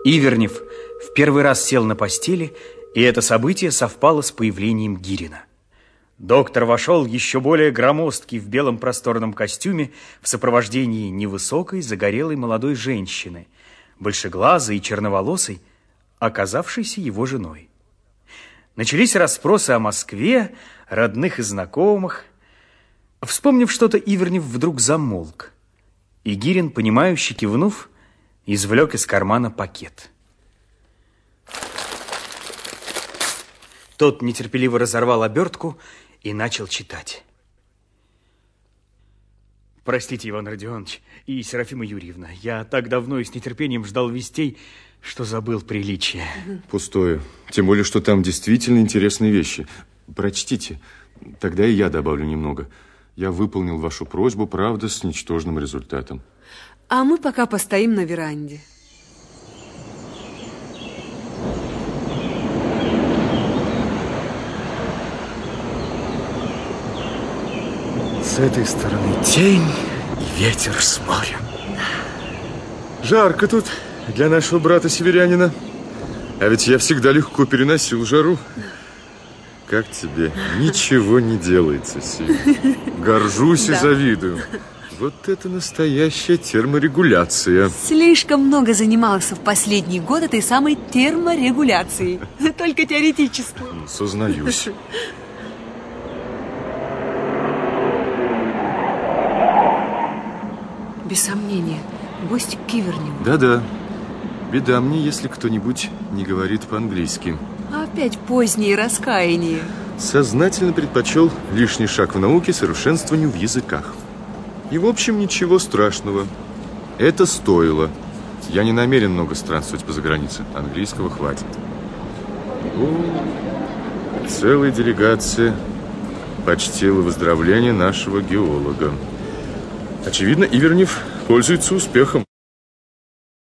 Ивернев в первый раз сел на постели, и это событие совпало с появлением Гирина. Доктор вошел еще более громоздкий в белом просторном костюме в сопровождении невысокой, загорелой молодой женщины, большеглазой и черноволосой, оказавшейся его женой. Начались расспросы о Москве, родных и знакомых. Вспомнив что-то, Ивернев вдруг замолк, и Гирин, понимающе кивнув, извлек из кармана пакет. Тот нетерпеливо разорвал обертку и начал читать. Простите, Иван Родионович и Серафима Юрьевна, я так давно и с нетерпением ждал вестей, что забыл приличие. Пустое. Тем более, что там действительно интересные вещи. Прочтите, тогда и я добавлю немного. Я выполнил вашу просьбу, правда, с ничтожным результатом. А мы пока постоим на веранде. С этой стороны тень и ветер с моря. Жарко тут для нашего брата-северянина. А ведь я всегда легко переносил жару. Как тебе? Ничего не делается, Сив. Горжусь и завидую. Вот это настоящая терморегуляция. Слишком много занимался в последний год этой самой терморегуляцией. Только теоретически. Сознаюсь. Без сомнения, гость к Иверневу. Да-да. Беда мне, если кто-нибудь не говорит по-английски. Опять позднее раскаяние. Сознательно предпочел лишний шаг в науке совершенствованию в языках. И, в общем, ничего страшного. Это стоило. Я не намерен много странствовать по загранице. Английского хватит. О, целая делегация почтила выздоровление нашего геолога. Очевидно, Ивернев пользуется успехом.